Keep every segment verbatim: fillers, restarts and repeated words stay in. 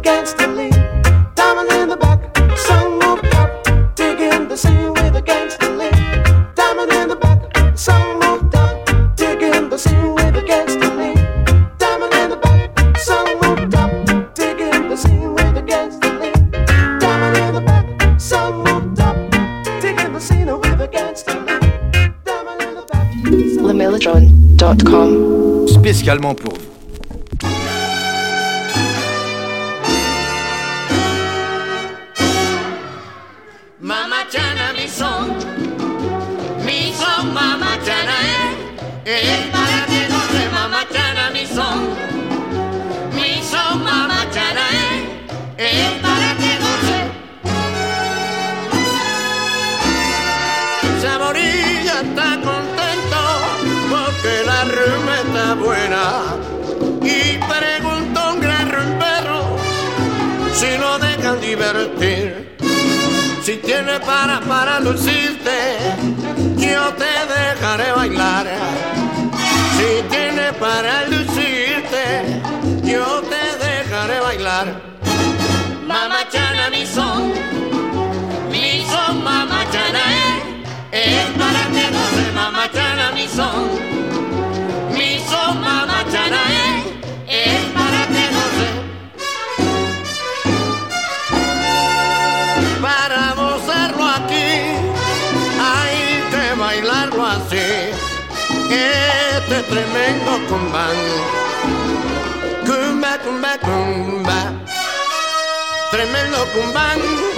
against the lead. Diamond in the back, sun moved up, digging the scene with against the lead. Diamond in the back, sun moved up, digging the scene with against the lead. Diamond in the back, sun moved up, digging the scene with against the lead. Diamond in the back, sun moved up, digging the scene with against the lead. Diamond in the back. le mellotron dot com. Spécialement pour vous. Mama Chana, mi son, mi son, Mama Chana, eh, es para que no se Mama Chana, mi son, mi son, Mama Chana, eh, es para que no se. Saborilla está contento porque la rumba está buena y preguntó a un gran rumbero si lo dejan divertir. Si tienes para, para lucirte, yo te dejaré bailar. Si tienes para lucirte, yo te dejaré bailar. Mama Chana, mi son, mi son, Mama Chana, eh, es para que no se Mama Chana, mi son, mi son, Mama Chana, eh, es para que no se. Para gozarlo aquí, hay que bailarlo así. Este tremendo cumbán, cumba, cumba, cumba, tremendo cumbán,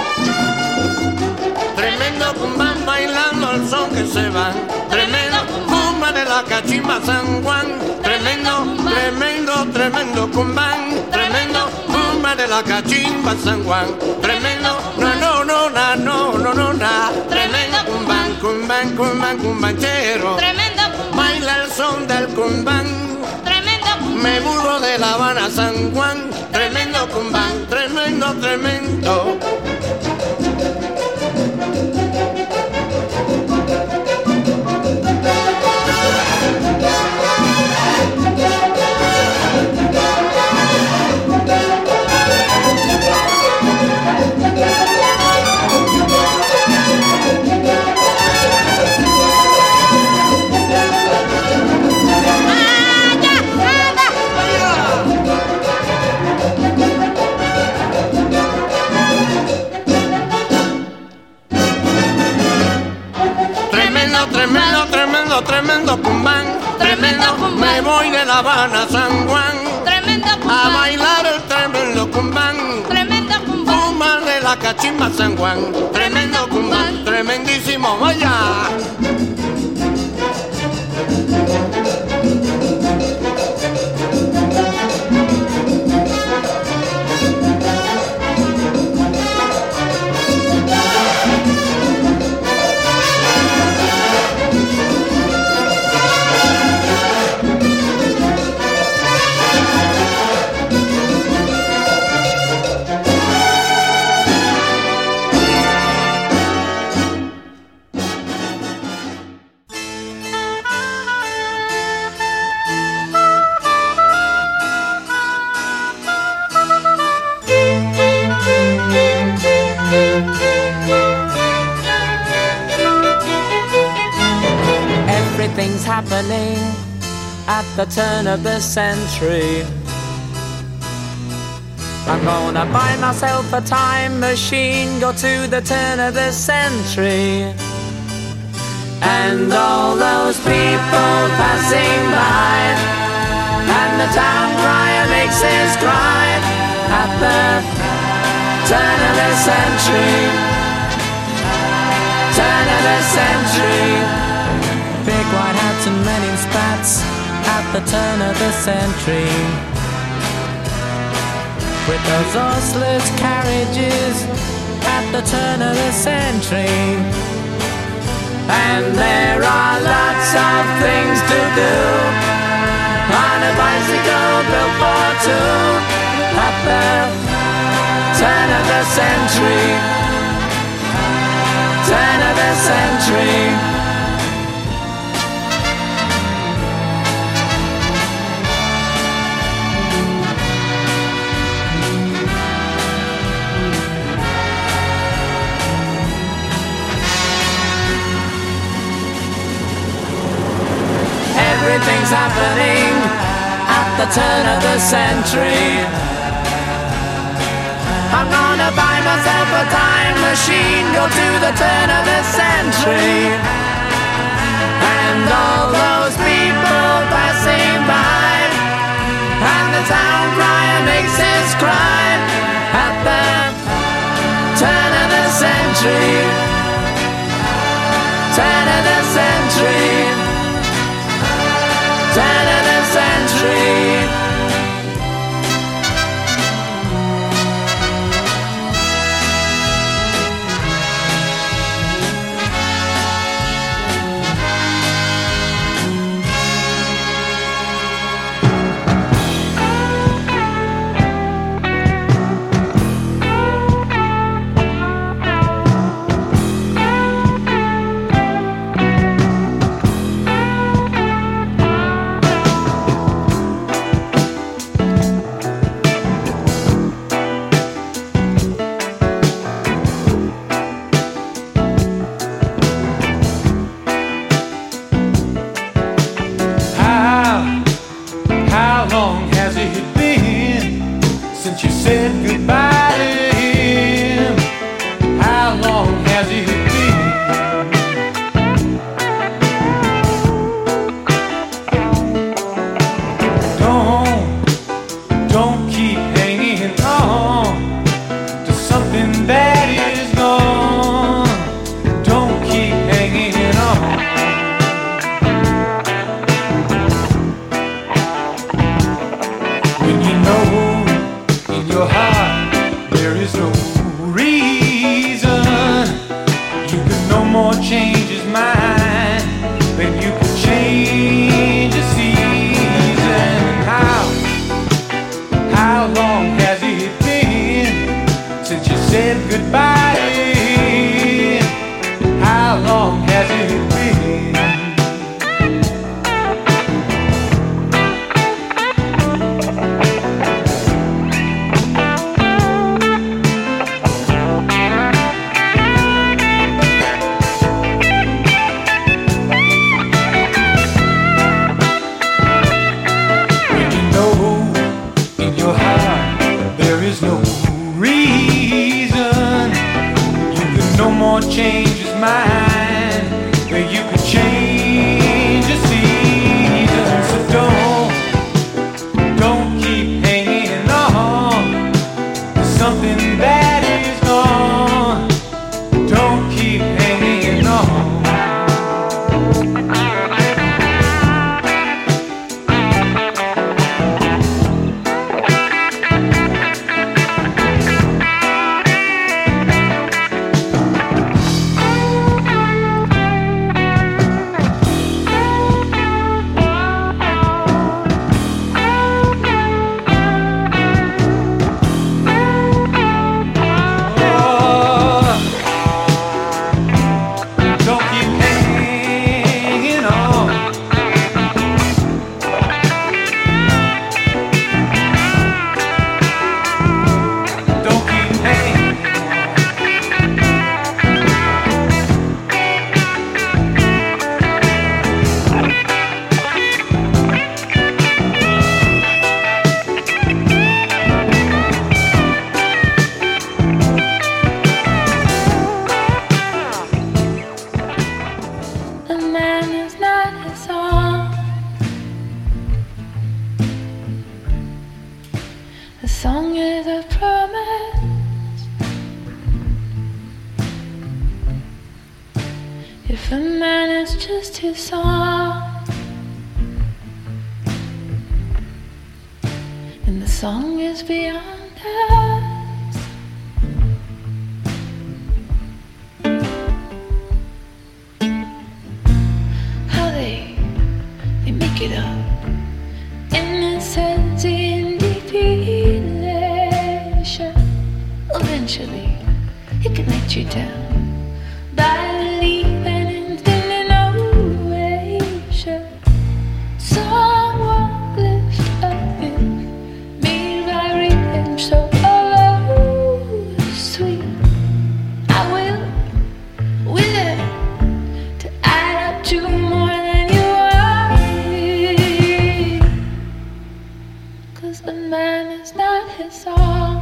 tremendo cumbán bailando al son que se van. Tremendo cumba de la cachimba San Juan, tremendo, tremendo, tremendo cumbán, tremendo cumba de la cachimba San Juan, tremendo, no, no, no, na, no, no, no, na, tremendo cumbán, cumbán, cumbán, cumbanchero, tremendo cumbán, baila el son del cumbán, tremendo cumbán, me burro de La Habana San Juan, tremendo cumbán, tremendo, tremendo. Tremendo, tremendo, tremendo cumbán, tremendo cumbán, me voy de La Habana a San Juan, tremendo cumbán, a bailar el tremendo cumbán, tremendo cumbán, cumbán de la cachimba San Juan, tremendo cumbán, tremendísimo, vaya. Everything's happening at the turn of the century. I'm gonna buy myself a time machine, go to the turn of the century. And all those people passing by, and the town crier makes his cry at the turn of the century. Turn of the century. Big white hats and men in spats at the turn of the century. With those horseless carriages at the turn of the century. And there are lots of things to do on a bicycle built for two at the turn of the century. Turn of the century. happening at the turn of the century. I'm gonna buy myself a time machine, go to the turn of the century, and all those people passing by, and the town crier makes his cry at the turn of the century, turn of the century, turn of the century. Someone lift up in me by reading so all 'cause the man is not his own.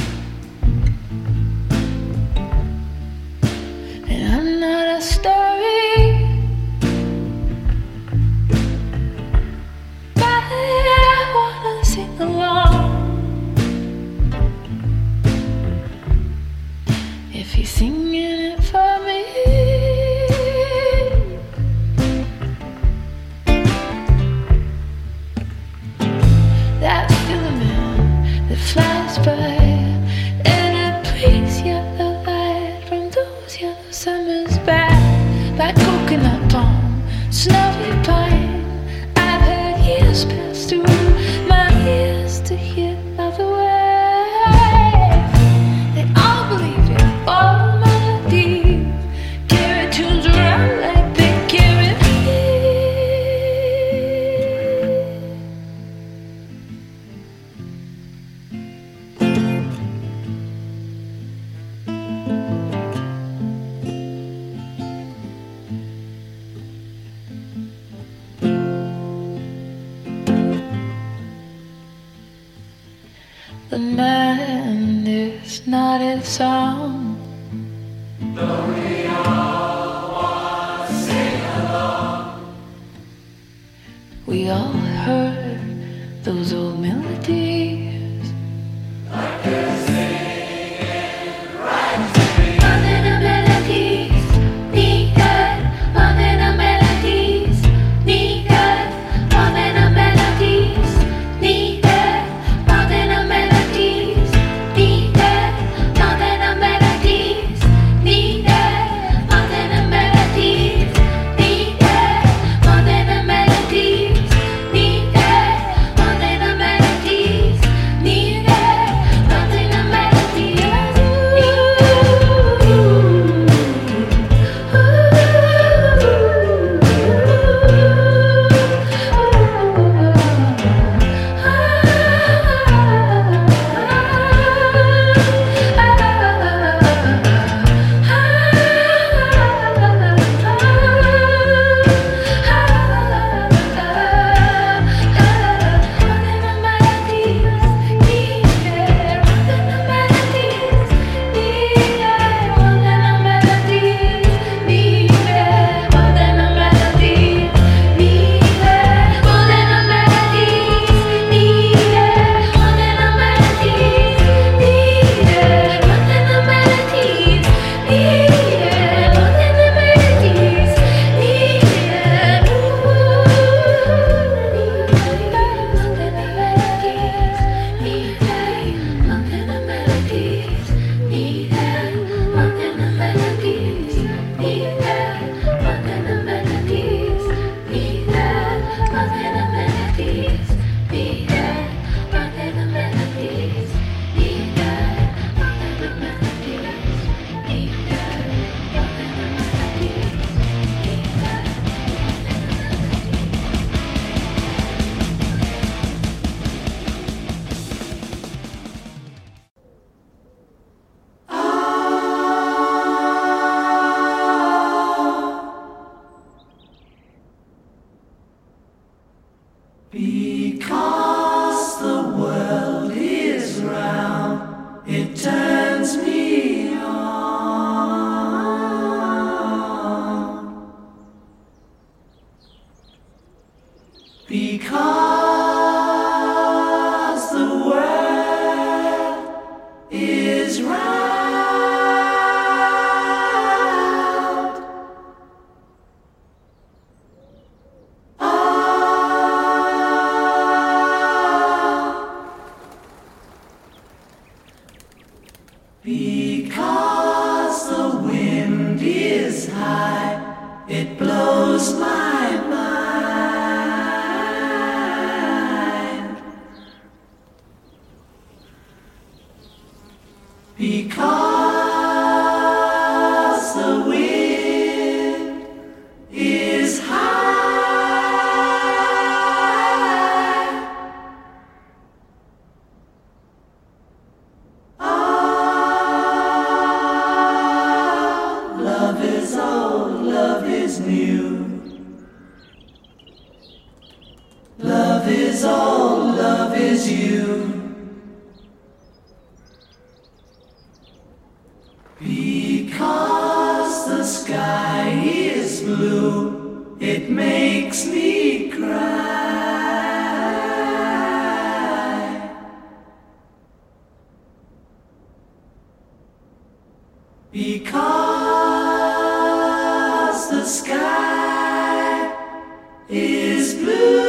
And I'm not a story, but I wanna sing along. If he's singing it for me, that filament that flies by, and a please yellow light from those yellow summers back by coconut palm, snowy pine. I've heard years pass through my ears to hear of the wave. They all believe it, all melody. Carry tunes around like they carry me. The man is not his song. We all heard those old melodies. Like they're singing right to me. More than the melodies needed. More than the melodies needed. More than the melodies needed. More than the melodies needed. More than the melodies needed. More than the melodies needed. More than the melodies needed. More than the melodies needed. More than the Because the world is round, it turns me on. Because the world is round. Because the wind is high, it blows my mind. Because the wind is high. Love is old, love is new. Love is old, love is you. It makes me cry because the sky is blue.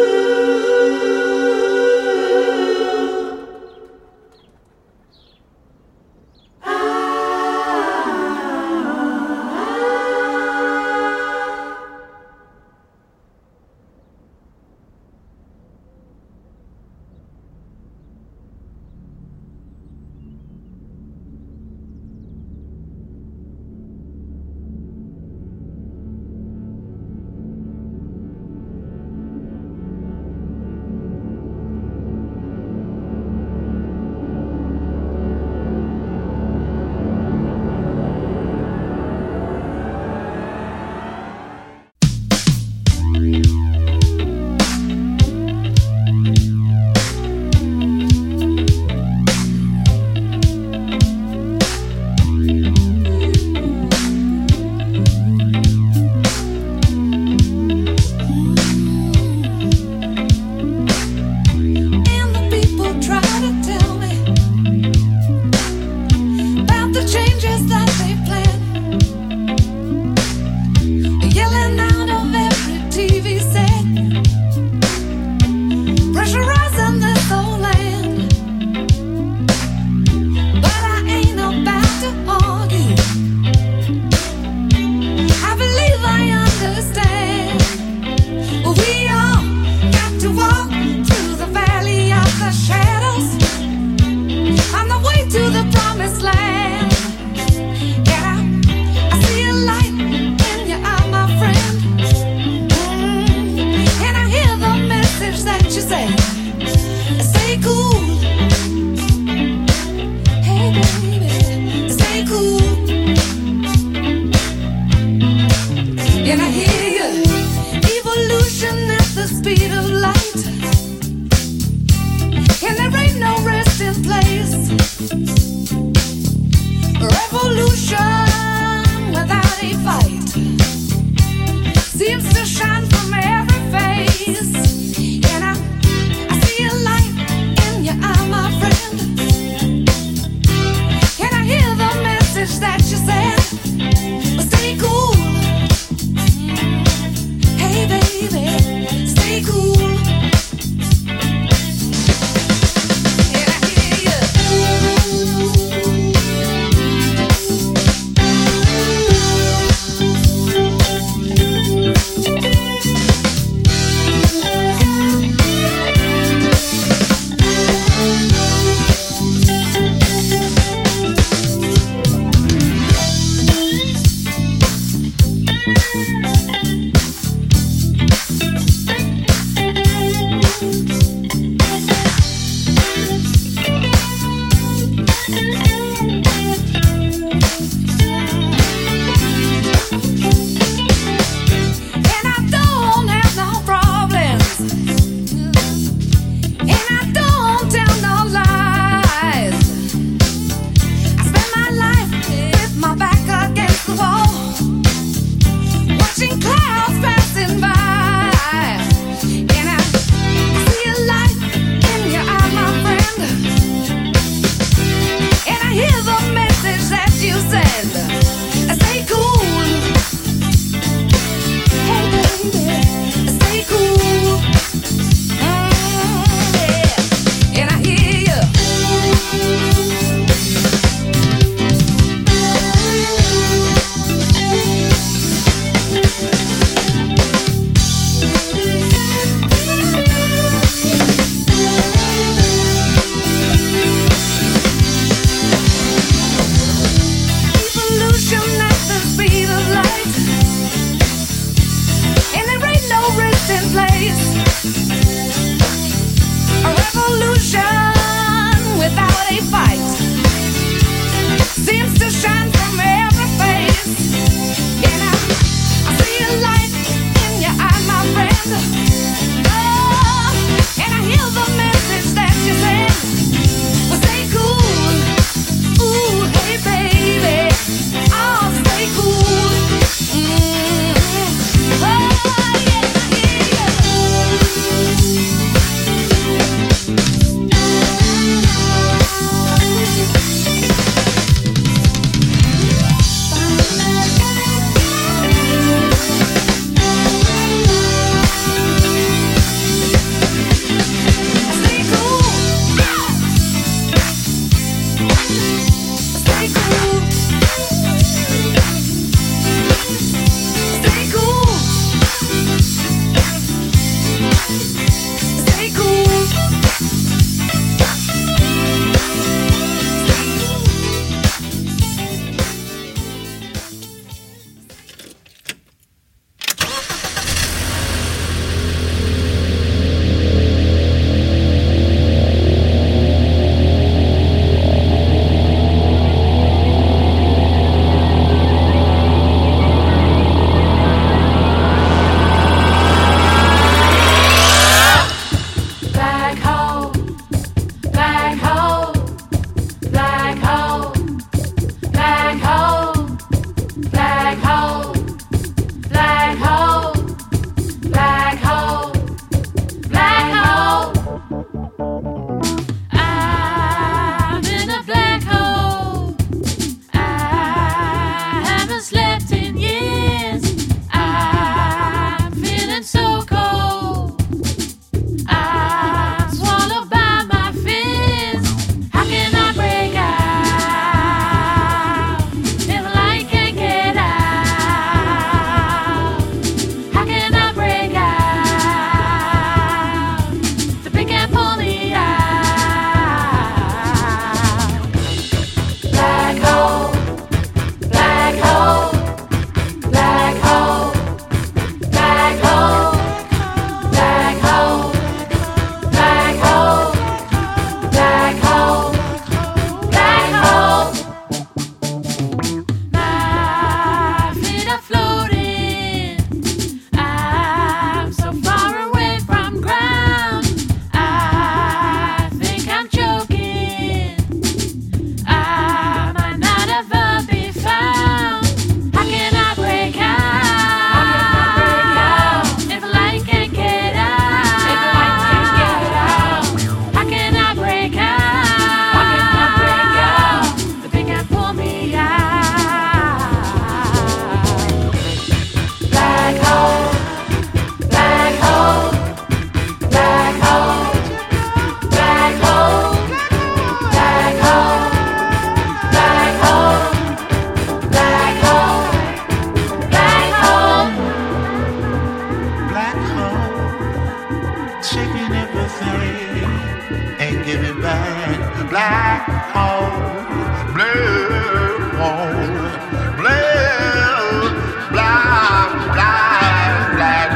black hole, blue hole, blue, black, black, black.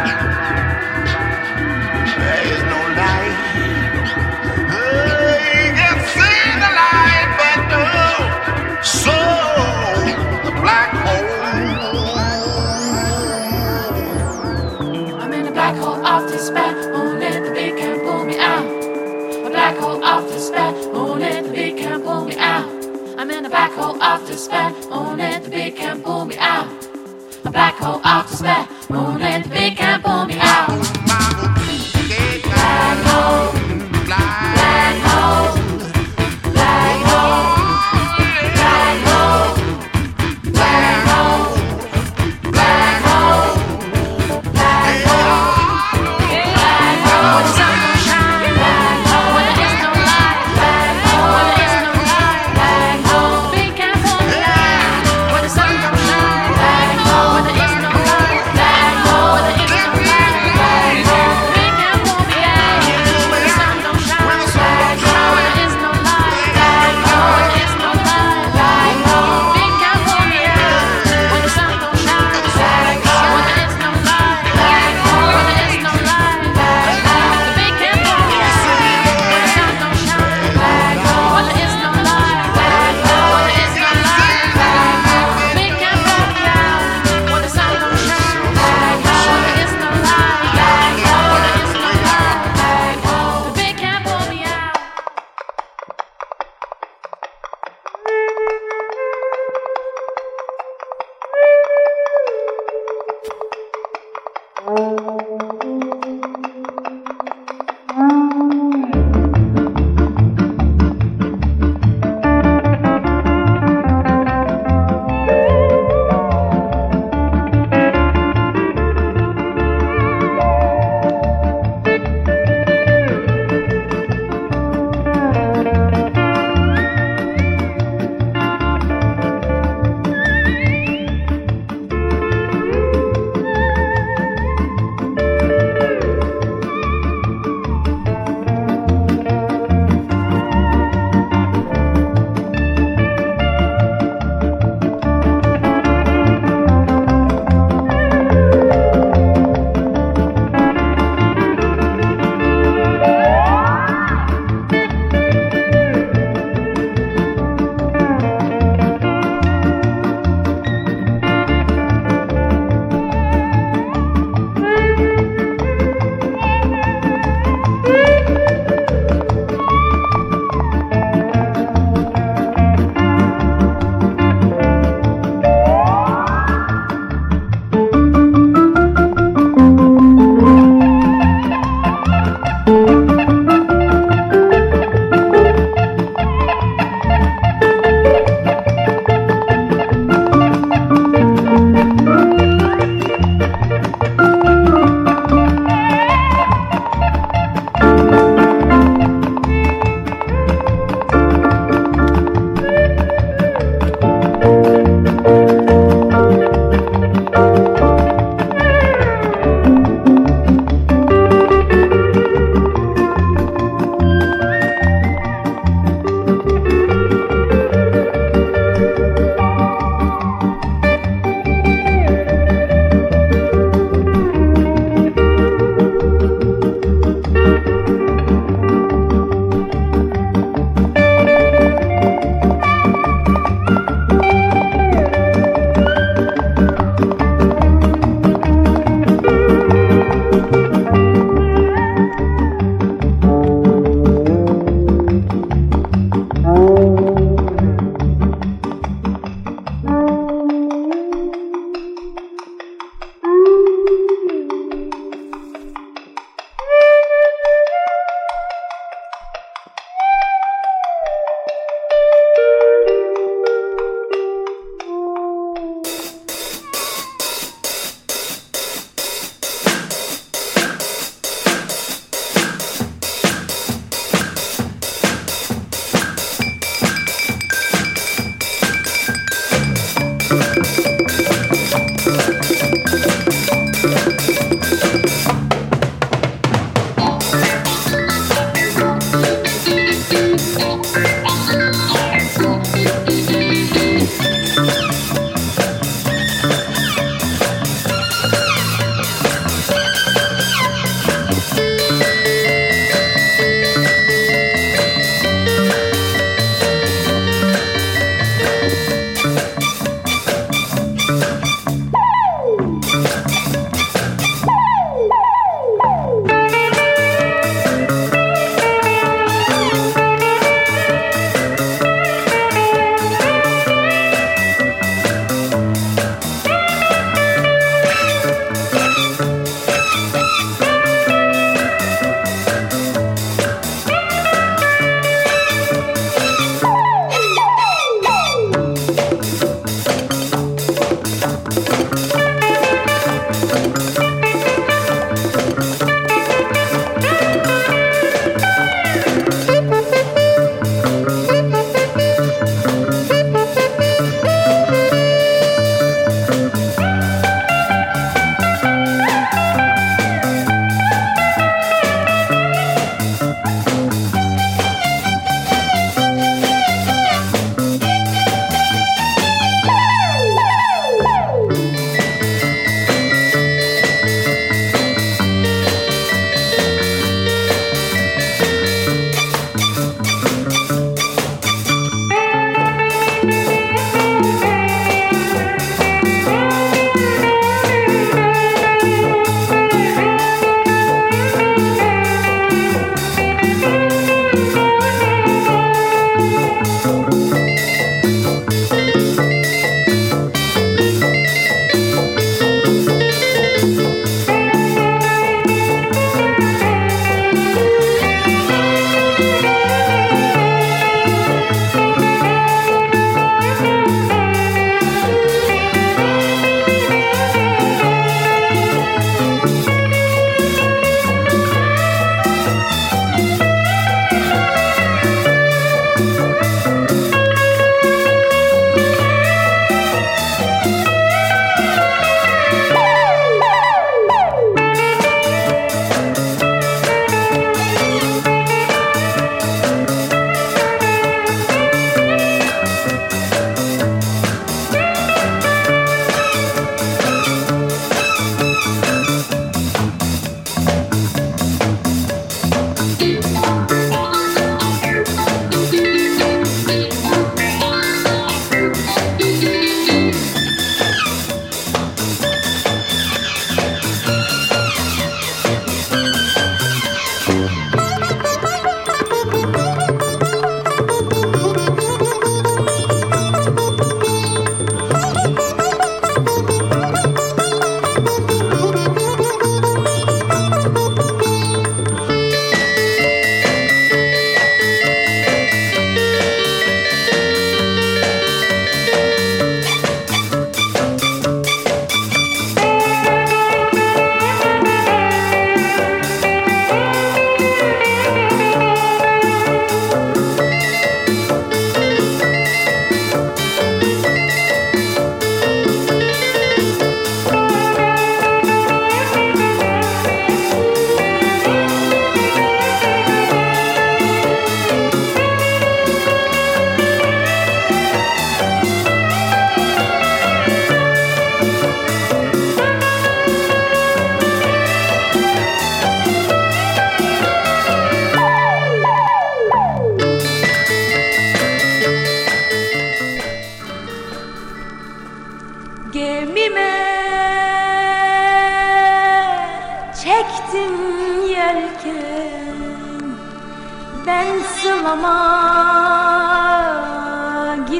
There is no light. You can see the light, but no soul, the black hole. I'm in a black hole of despair. Only the beat can pull me out. A black hole of despair. Only the beat can pull me out. I'm in a black hole of despair. Only the beat can pull me out. A black hole of despair. Only the beat can pull me out. Black hole. Black hole. Black hole. Black hole. Black hole. Black hole. Black hole. Black hole. When the sun don't shine. Black hole. When there is no light. Black hole. When there is no light. Black hole. Big can pull me out. When the sun don't shine. Black hole. When there is no light. Black hole. When there is no light.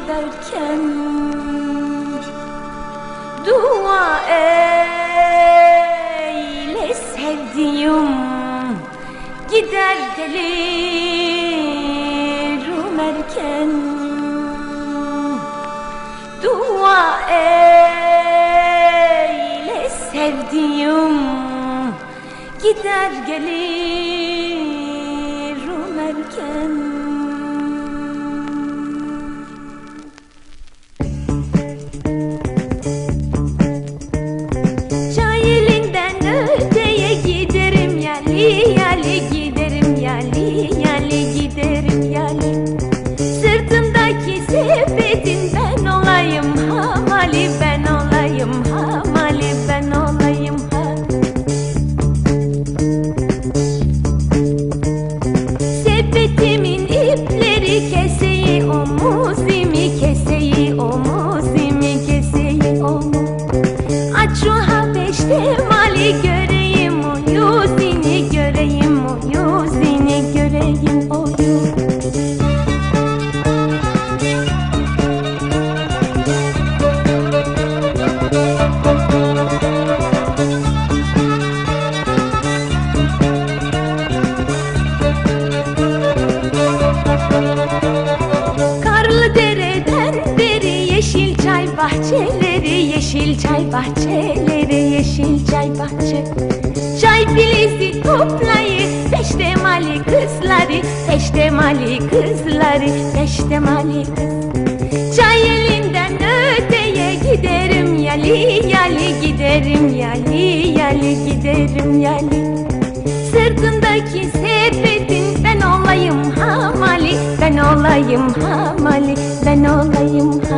giderken dua eyle sevdiğim, gider gelirim erken. Dua eyle sevdiğim, gider gelirim erken. Cahilinden öteye giderim yali yali, giderim yali yali, giderim yali. Sırtımdaki sepetin ben olayım hamali, ben olayım hamali, ben olayım ha. Sepetimin ipleri keseyi omuzimi, keseyi omuzimi, keseyi omuz. Aç şu habeşte mali, göreyim o yüzünü, göreyim o yüzünü, göreyim o yüzünü. Karlı dereden beri yeşil çay bahçeleri, yeşil çay bahçeleri, yeşil çay bahçe. Çay filizi toplayı peştemali kızları, peştemali kızları, peştemali kız. Çay elinden öteye giderim yali yali, giderim yali yali, giderim yali. Sırtındaki sepetin ben olayım hamali, ben olayım hamali, ben olayım ha.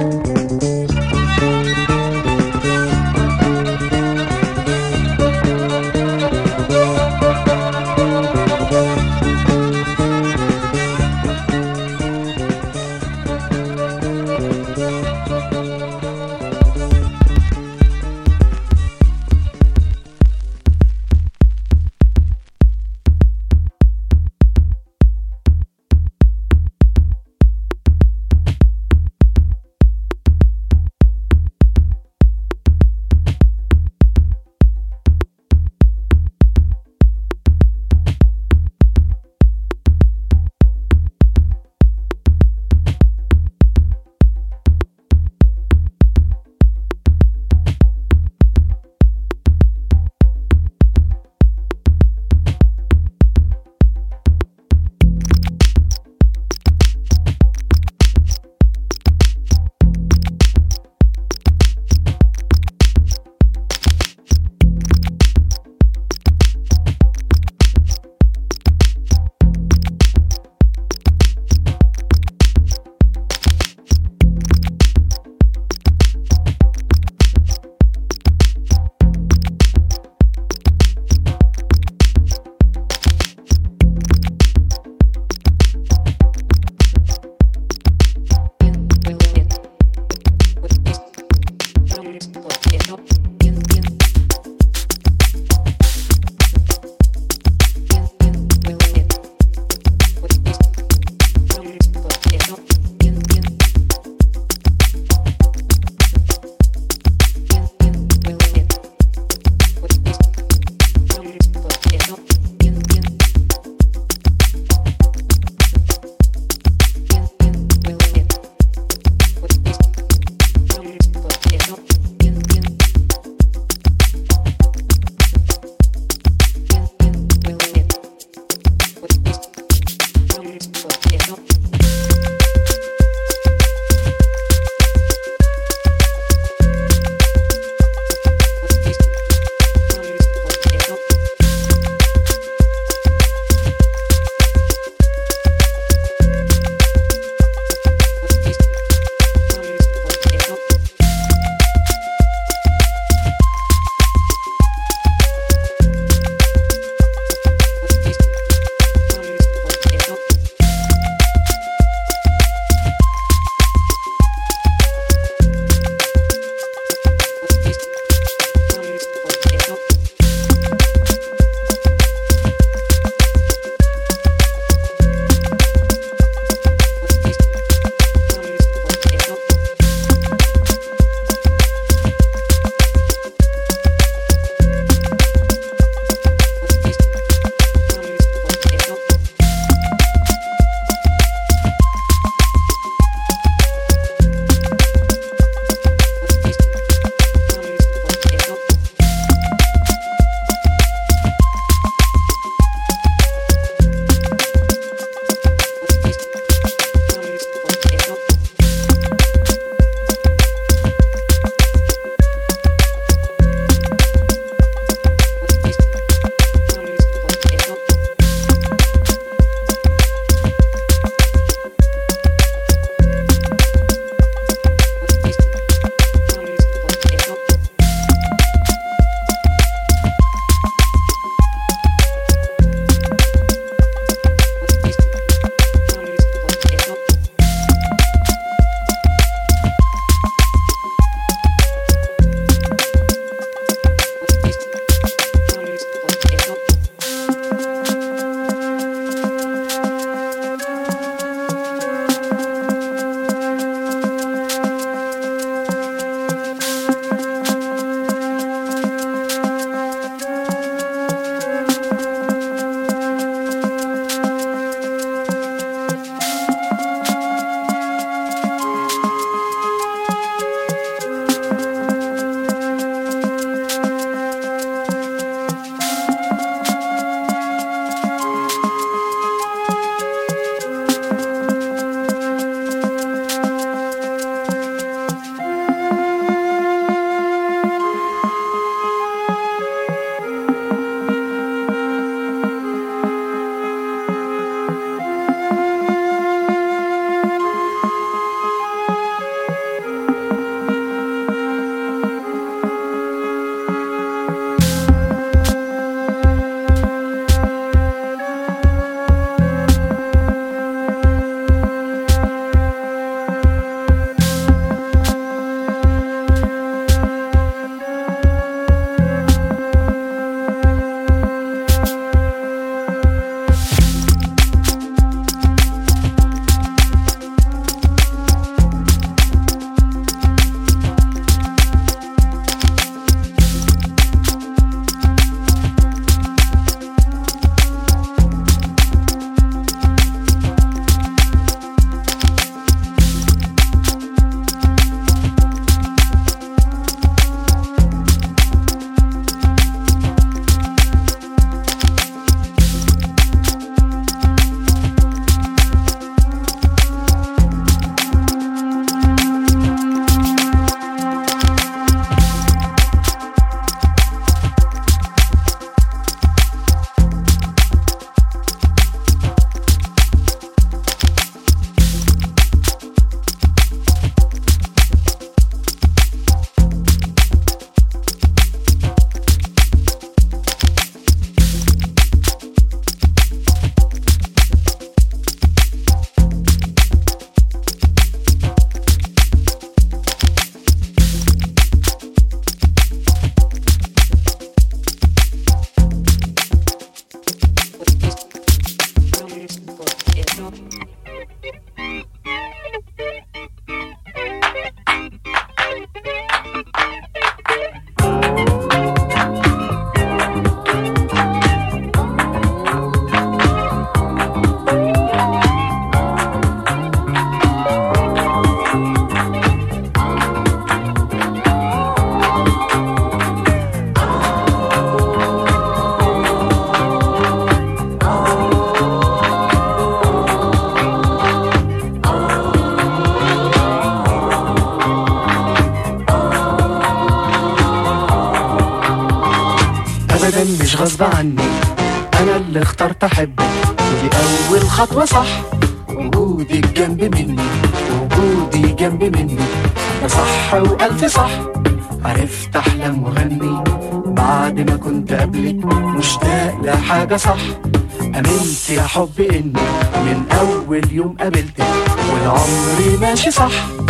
مش غصب عني، أنا اللي اخترت أحبك ودي أول خطوة صح. وجودك جنب مني وجودي جنب مني ده صح وألف صح. عرفت أحلم وغني بعد ما كنت قبلك مشتاق لحاجة صح. أمنت يا حب إني من أول يوم قابلتك والعمر ماشي صح.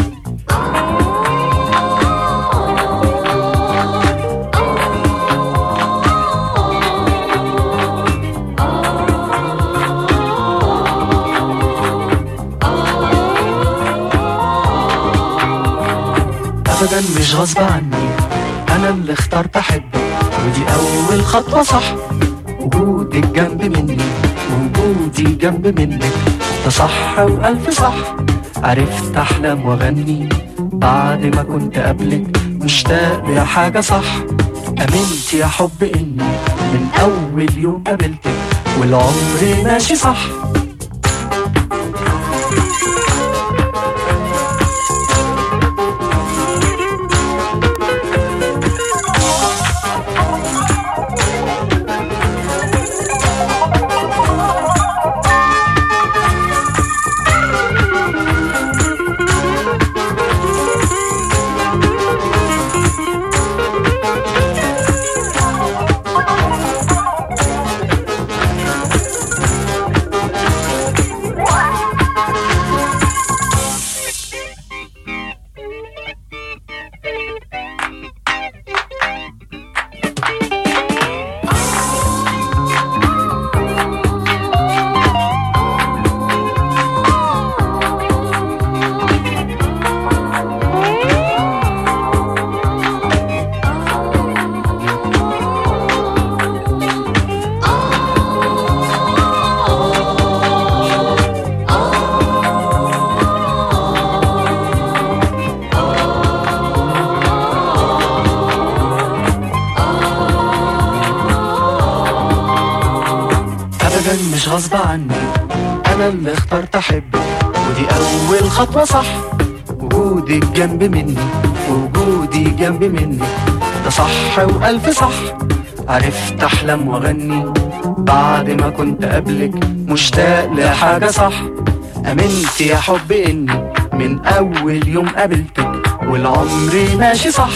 أبدا مش غصب عني، أنا اللي اخترت أحبك ودي أول خطوة صح. وجودك جنب مني وجودي جنب منك ده صح وألف صح. عرفت أحلم وأغني بعد ما كنت قبلك مشتاق لحاجة صح. أمنت يا حب إني من أول يوم قابلتك والعمر ماشي صح. مش غصب عني، أنا اللي اخترت أحبك ودي أول خطوة صح. وجودك جنب مني وجودي جنب مني ده صح وألف صح. عرفت أحلم وأغني بعد ما كنت قبلك مشتاق لحاجة صح. أمنت يا حب إني من أول يوم قابلتك والعمر ماشي صح.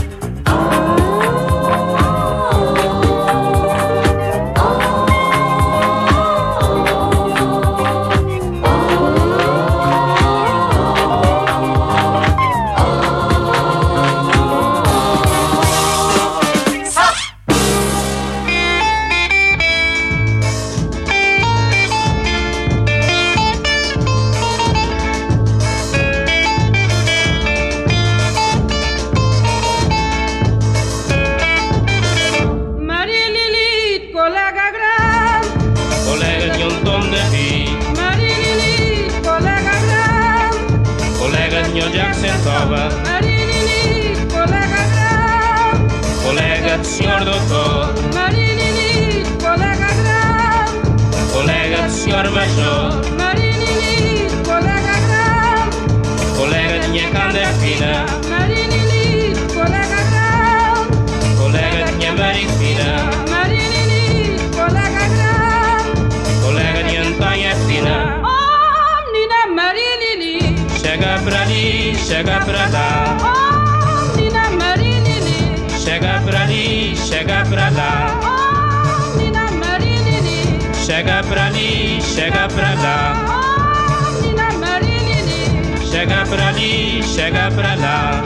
senhor doutor, Marinini, colega grande, colega senhor major, Marinini, colega grande, colega de minha canda fina, Marinini, colega grande, colega de minha marifina, Marinini, colega grande, colega de Antônia fina. Oh, menina Marinini, Chega pra ali, chega pra lá, oh, menina Marinini, chega pra ali, chega pra lá, oh, menina Marinini, chega pra ali, chega pra lá, oh, menina Marinini, chega pra ali, chega pra lá.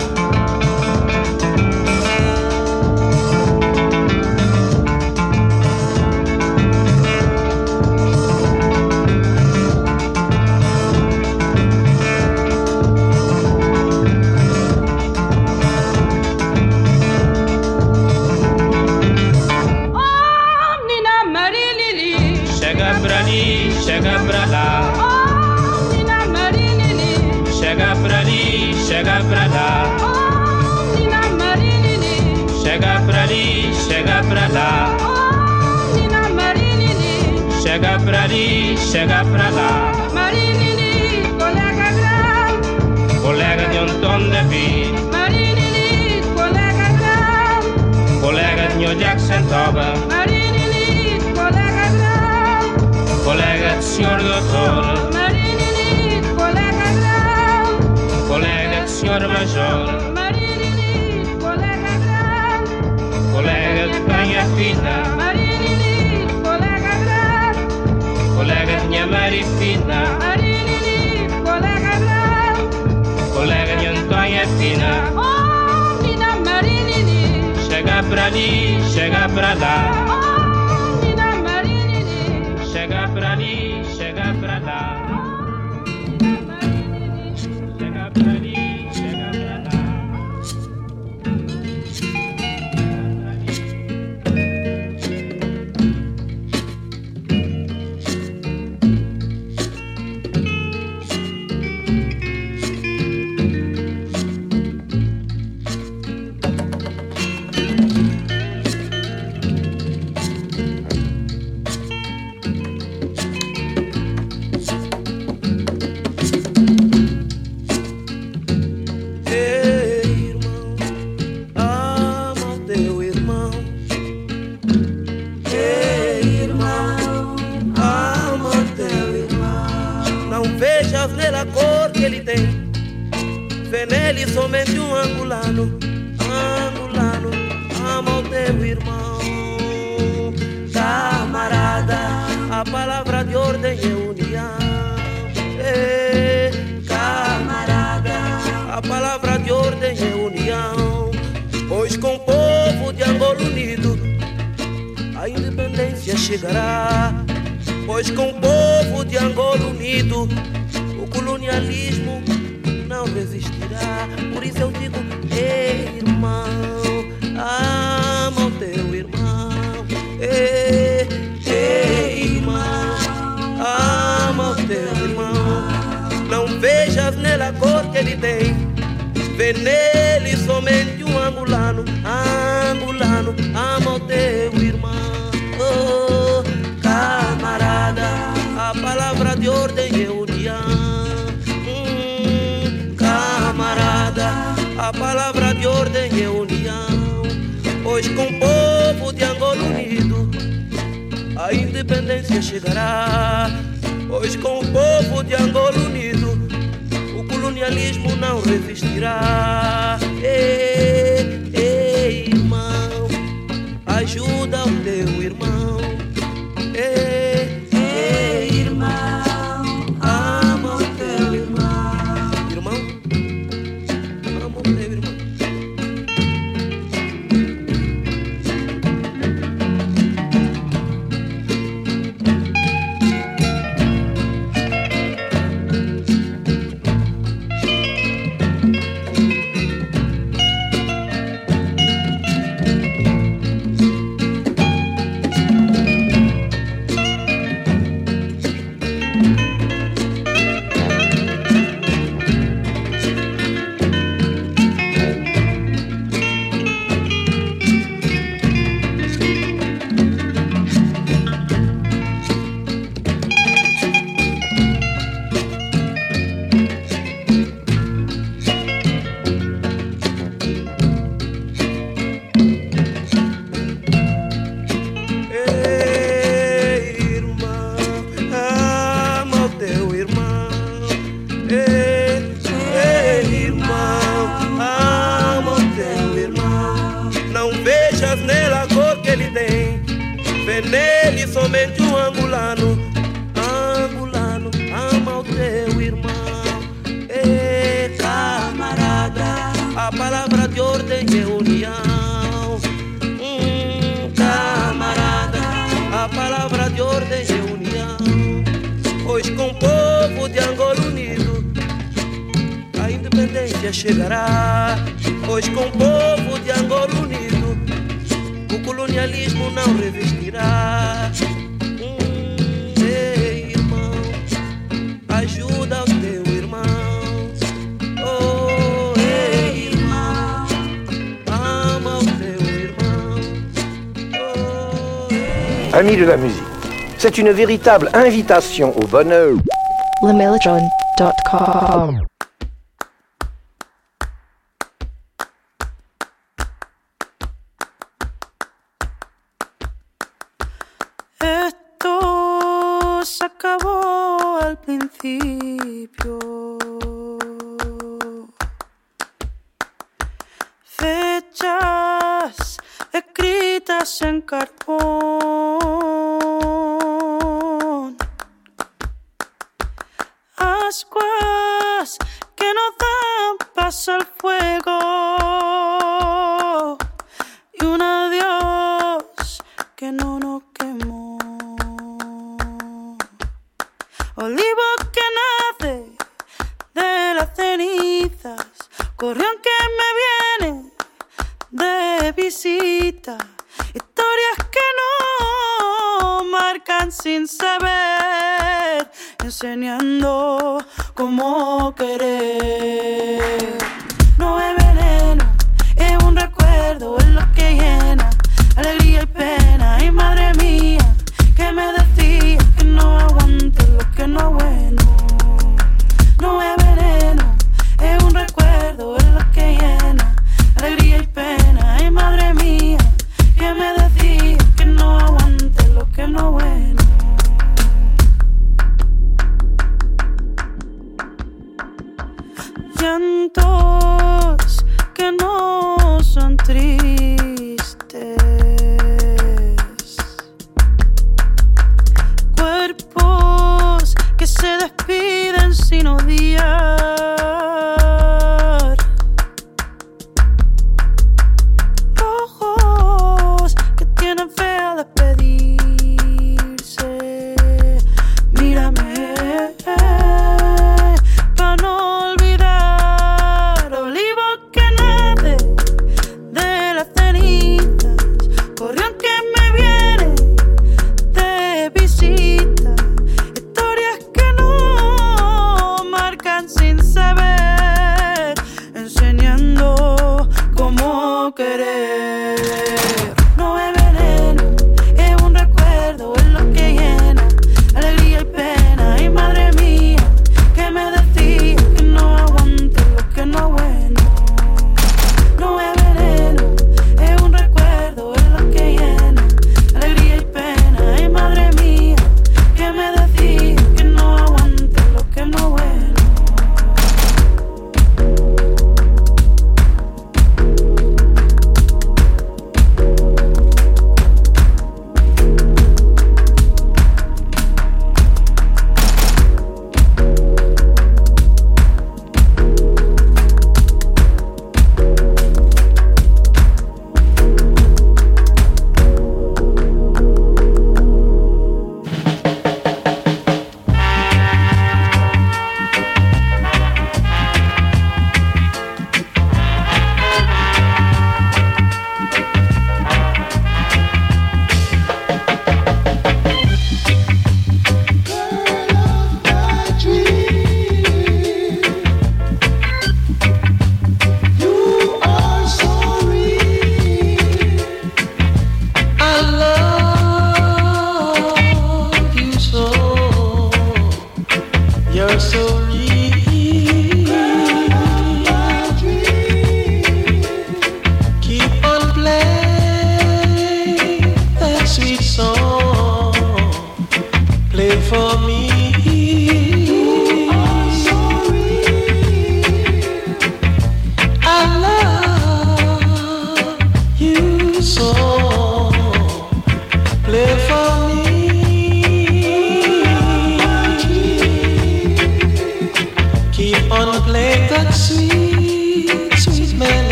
Chega pra lá, oh, menina Marinini, chega pra ali, chega pra lá, oh, menina Marinini, chega pra ali, chega pra lá, oh, menina Marinini, chega pra ali, chega pra lá. Marinini, colega grande, colega de Antônio David, Marinini, colega grande, colega de New Jackson Toba, Marinini. senhor major, Marinini, colega grande, colega de banha fina, Marinini, colega grande, colega de minha Marifina, Marinini, colega grande, colega de Antônia Fina. oh, Nina Marinini, Chega pra ali, chega pra lá, oh, Nina Marinini, chega pra ali, chega pra lá. Chega pra ali, chega pra lá. Somente um angolano, angolano, ama o teu irmão. Camarada, a palavra de ordem é união. Ei, camarada, a palavra de ordem é união. Pois com o povo de Angola unido, a independência chegará. Pois com o povo de Angola unido, o colonialismo não resistirá. Por isso eu digo, ei, irmão, ama o teu irmão. Ei, ei, irmão, ama o teu irmão. Não vejas nele a cor que ele tem, vê nele somente um angolano. Angolano, ama o teu irmão. Oh, camarada, a palavra de ordem é união. A palavra de ordem é união. Pois com o povo de Angola unido, a independência chegará. Pois com o povo de Angola unido, o colonialismo não resistirá. Ei, ei, irmão, ajuda o teu irmão. Ei, ei, irmão, ama o teu irmão. Irmão, nele somente um angolano. Angolano, ama o teu irmão. Ei, camarada, a palavra de ordem é união. Hum, camarada, a palavra de ordem é união. Pois com o povo de Angola unido, a independência chegará. Pois com o povo de Angola unido, o colonialismo não resistirá. Hum, ei, irmão, ajuda o teu irmão. Oh, ei, irmão, ama o teu irmão. Oh, ei. Amis de la musique, c'est une véritable invitation au bonheur. le mellotron dot com Esto se acabó al principio. ojos en carbón, ascuas que no dan paso al fuego y un adiós que no nos quemó. Olivo que nace de las cenizas, corrión que me viene de visita, historias que no marcan sin saber, enseñando cómo querer. No es veneno, es un recuerdo, es lo que llena alegría y pena. Y madre mía, que me decía que no aguante lo que no es bueno. No es veneno, es un recuerdo, es lo que llena alegría y pena. Y madre mía, que me decía que no aguante lo que no es bueno. Llantos que no son tristes, cuerpos que se despiden sin odiar, ojos que tienen fe a despedirse. Mírame pa' no olvidar, olivo que nace de las cenizas, corrión que me viene de visita, historias que no marcan sin saber, enseñando cómo querer. No es veneno, es un recuerdo, es lo que llena alegría y pena. Y madre mía, que me decía que no aguante lo que no es bueno. No es veneno, es un recuerdo, es lo que llena alegría y pena. Y madre mía, que me decía que no aguante lo que no es bueno.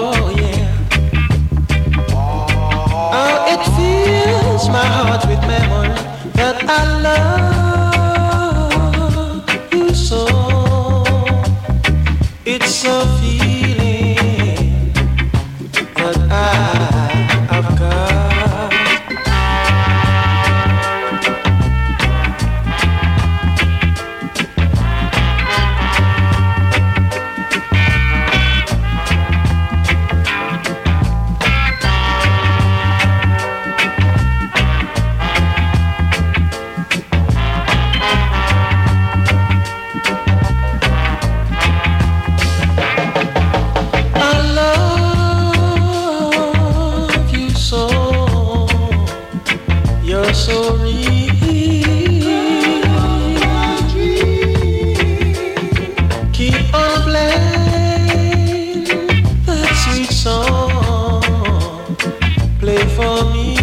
My heart with memories. bonito.